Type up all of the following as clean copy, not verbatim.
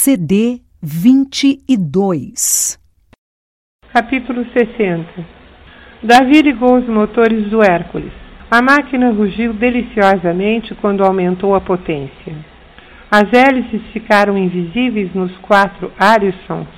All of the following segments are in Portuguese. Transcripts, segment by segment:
CD 22. Capítulo 60. Davi ligou os motores do Hércules. A máquina rugiu deliciosamente quando aumentou a potência. As hélices ficaram invisíveis nos 4 Allison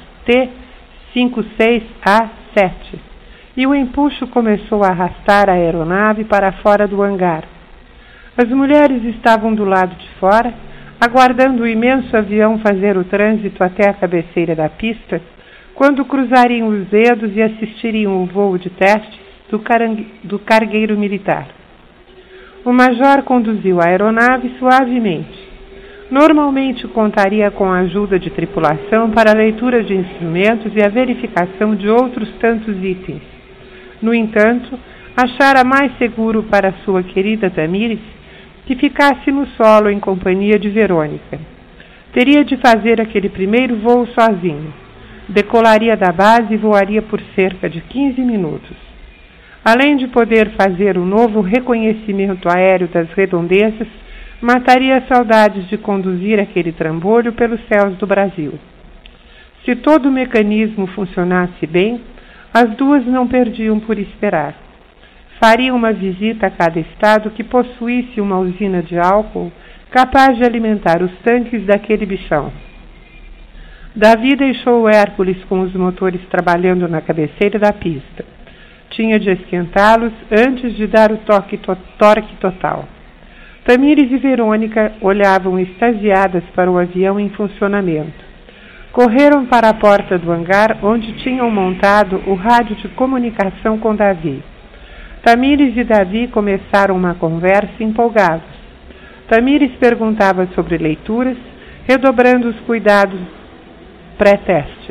T-56A7 e o empuxo começou a arrastar a aeronave para fora do hangar. As mulheres estavam do lado de fora, aguardando o imenso avião fazer o trânsito até a cabeceira da pista, quando cruzariam os dedos e assistiriam o voo de teste do cargueiro militar. O major conduziu a aeronave suavemente. Normalmente contaria com a ajuda de tripulação para a leitura de instrumentos e a verificação de outros tantos itens. No entanto, achara mais seguro para sua querida Tamires que ficasse no solo em companhia de Verônica. Teria de fazer aquele primeiro voo sozinho. Decolaria da base e voaria por cerca de 15 minutos. Além de poder fazer um novo reconhecimento aéreo das redondezas, mataria saudades de conduzir aquele trambolho pelos céus do Brasil. Se todo o mecanismo funcionasse bem, as duas não perdiam por esperar. Faria uma visita a cada estado que possuísse uma usina de álcool capaz de alimentar os tanques daquele bichão. Davi deixou o Hércules com os motores trabalhando na cabeceira da pista. Tinha de esquentá-los antes de dar o torque total. Tamires e Verônica olhavam extasiadas para o avião em funcionamento. Correram para a porta do hangar, onde tinham montado o rádio de comunicação com Davi. Tamires e Davi começaram uma conversa empolgados. Tamires perguntava sobre leituras, redobrando os cuidados pré-teste.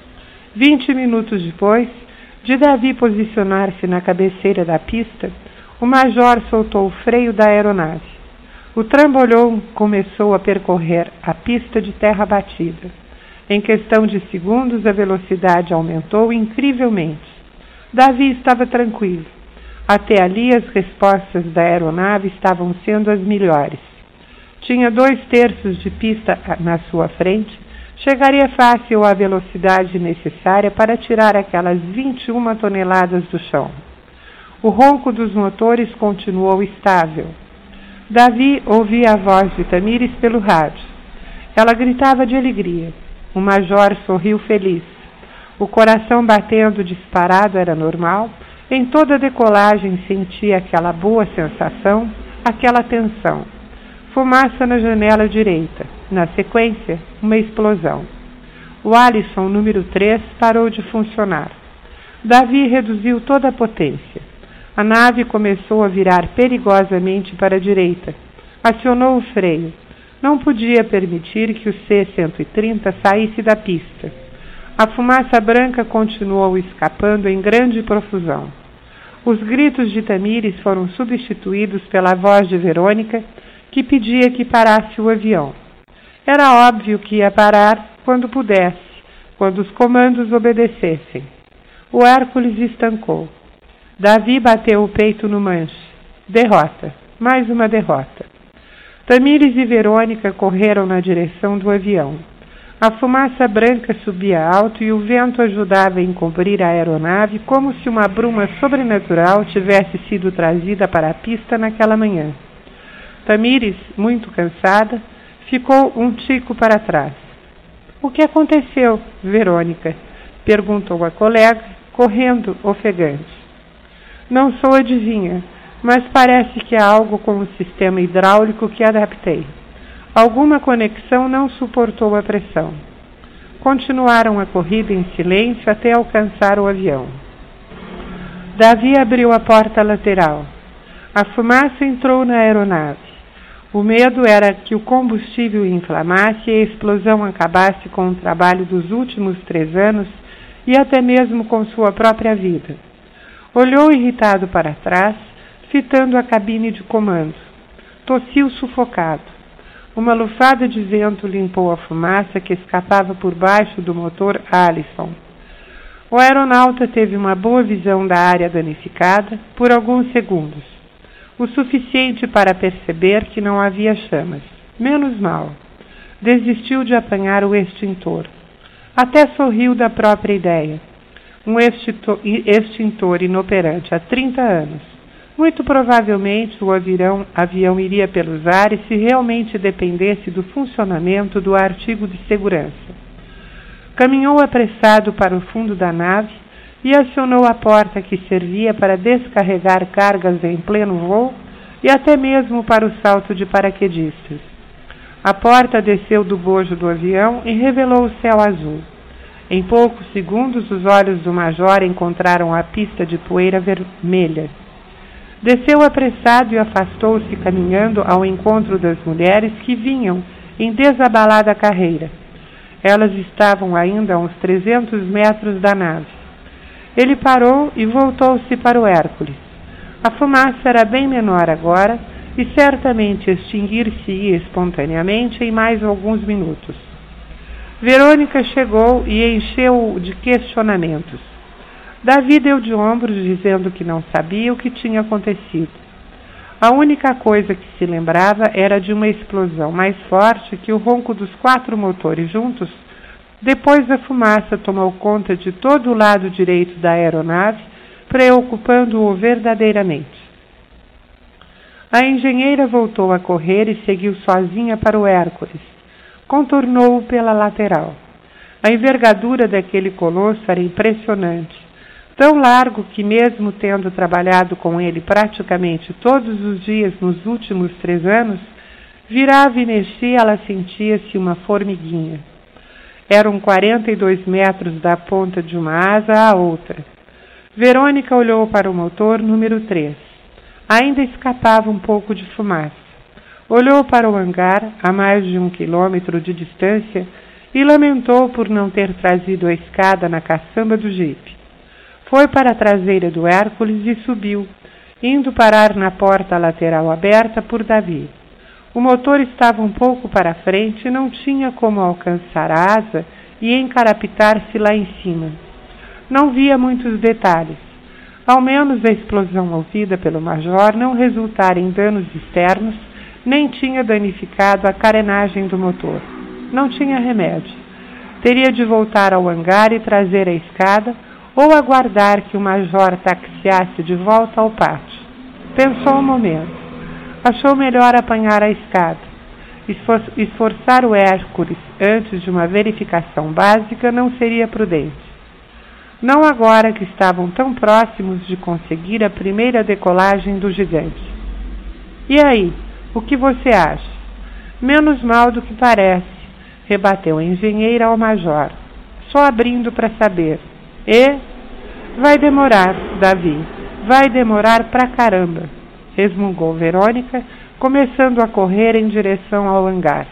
20 minutos depois de Davi posicionar-se na cabeceira da pista, o major soltou o freio da aeronave. O trambolhão começou a percorrer a pista de terra batida. Em questão de segundos, a velocidade aumentou incrivelmente. Davi estava tranquilo. Até ali, as respostas da aeronave estavam sendo as melhores. Tinha 2/3 de pista na sua frente. Chegaria fácil à velocidade necessária para tirar aquelas 21 toneladas do chão. O ronco dos motores continuou estável. Davi ouvia a voz de Tamires pelo rádio. Ela gritava de alegria. O major sorriu feliz. O coração batendo disparado era normal. Em toda a decolagem sentia aquela boa sensação, aquela tensão. Fumaça na janela direita. Na sequência, uma explosão. O Allison número 3 parou de funcionar. Davi reduziu toda a potência. A nave começou a virar perigosamente para a direita. Acionou o freio. Não podia permitir que o C-130 saísse da pista. A fumaça branca continuou escapando em grande profusão. Os gritos de Tamires foram substituídos pela voz de Verônica, que pedia que parasse o avião. Era óbvio que ia parar quando pudesse, quando os comandos obedecessem. O Hércules estancou. Davi bateu o peito no manche. Derrota. Mais uma derrota. Tamires e Verônica correram na direção do avião. A fumaça branca subia alto e o vento ajudava a encobrir a aeronave como se uma bruma sobrenatural tivesse sido trazida para a pista naquela manhã. Tamires, muito cansada, ficou um tico para trás. — O que aconteceu, Verônica? — perguntou a colega, correndo ofegante. — Não sou adivinha, mas parece que há algo com o sistema hidráulico que adaptei. Alguma conexão não suportou a pressão. Continuaram a corrida em silêncio até alcançar o avião. Davi abriu a porta lateral. A fumaça entrou na aeronave. O medo era que o combustível inflamasse e a explosão acabasse com o trabalho dos últimos 3 anos e até mesmo com sua própria vida. Olhou irritado para trás, fitando a cabine de comando. Tossiu sufocado. Uma lufada de vento limpou a fumaça que escapava por baixo do motor Allison. O aeronauta teve uma boa visão da área danificada por alguns segundos. o suficiente para perceber que não havia chamas. Menos mal. Desistiu de apanhar o extintor. Até sorriu da própria ideia. Um extintor inoperante há 30 anos. Muito provavelmente o avião iria pelos ares se realmente dependesse do funcionamento do artigo de segurança. Caminhou apressado para o fundo da nave e acionou a porta que servia para descarregar cargas em pleno voo e até mesmo para o salto de paraquedistas. A porta desceu do bojo do avião e revelou o céu azul. Em poucos segundos, os olhos do major encontraram a pista de poeira vermelha. Desceu apressado e afastou-se caminhando ao encontro das mulheres que vinham em desabalada carreira. Elas estavam ainda a uns 300 metros da nave. Ele parou e voltou-se para o Hércules. A fumaça era bem menor agora e certamente extinguir-se-ia espontaneamente em mais alguns minutos. Verônica chegou e encheu-o de questionamentos. Davi deu de ombros, dizendo que não sabia o que tinha acontecido. A única coisa que se lembrava era de uma explosão mais forte que o ronco dos 4 motores juntos. Depois a fumaça tomou conta de todo o lado direito da aeronave, preocupando-o verdadeiramente. A engenheira voltou a correr e seguiu sozinha para o Hércules. Contornou-o pela lateral. A envergadura daquele colosso era impressionante. Tão largo que, mesmo tendo trabalhado com ele praticamente todos os dias nos últimos 3 anos, virava e mexia, ela sentia-se uma formiguinha. Eram 42 metros da ponta de uma asa à outra. Verônica olhou para o motor número 3. Ainda escapava um pouco de fumaça. Olhou para o hangar, a mais de 1 quilômetro de distância, e lamentou por não ter trazido a escada na caçamba do jipe. Foi para a traseira do Hércules e subiu, indo parar na porta lateral aberta por Davi. O motor estava um pouco para frente e não tinha como alcançar a asa e encarapitar-se lá em cima. Não via muitos detalhes. Ao menos a explosão ouvida pelo major não resultara em danos externos, nem tinha danificado a carenagem do motor. Não tinha remédio. Teria de voltar ao hangar e trazer a escada, ou aguardar que o major taxiasse de volta ao pátio. Pensou um momento. Achou melhor apanhar a escada. Esforçar o Hércules antes de uma verificação básica não seria prudente. Não agora que estavam tão próximos de conseguir a primeira decolagem do gigante. E aí, o que você acha? Menos mal do que parece, rebateu a engenheira ao major, só abrindo para saber. E? Vai demorar, Davi, vai demorar pra caramba, resmungou Verônica, começando a correr em direção ao hangar.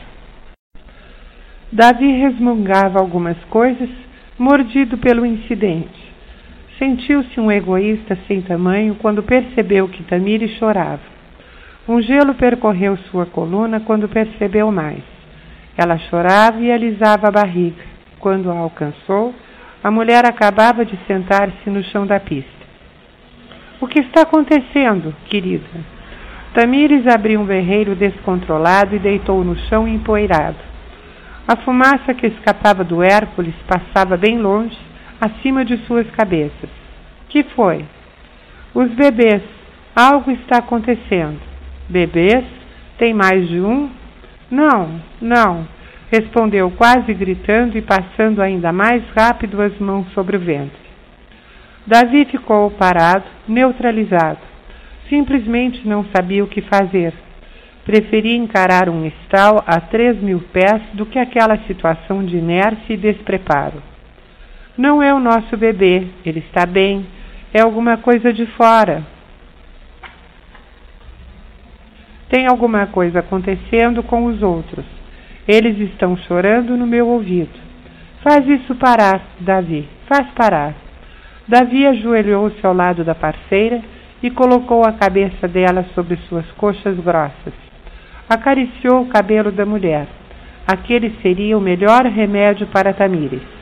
Davi resmungava algumas coisas, mordido pelo incidente. Sentiu-se um egoísta sem tamanho quando percebeu que Tamires chorava. Um gelo percorreu sua coluna quando percebeu mais. Ela chorava e alisava a barriga. Quando a alcançou, a mulher acabava de sentar-se no chão da pista. O que está acontecendo, querida? Tamires abriu um berreiro descontrolado e deitou no chão empoeirado. A fumaça que escapava do Hércules passava bem longe, acima de suas cabeças. Que foi? Os bebês. Algo está acontecendo. Bebês? Tem mais de um? Não, respondeu quase gritando e passando ainda mais rápido as mãos sobre o ventre. Davi ficou parado, neutralizado. Simplesmente não sabia o que fazer. Preferia encarar um estalo a 3.000 pés do que aquela situação de inércia e despreparo. Não é o nosso bebê, ele está bem, é alguma coisa de fora. Tem alguma coisa acontecendo com os outros. Eles estão chorando no meu ouvido. Faz isso parar, Davi, faz parar. Davi ajoelhou-se ao lado da parceira e colocou a cabeça dela sobre suas coxas grossas. Acariciou o cabelo da mulher. Aquele seria o melhor remédio para Tamires.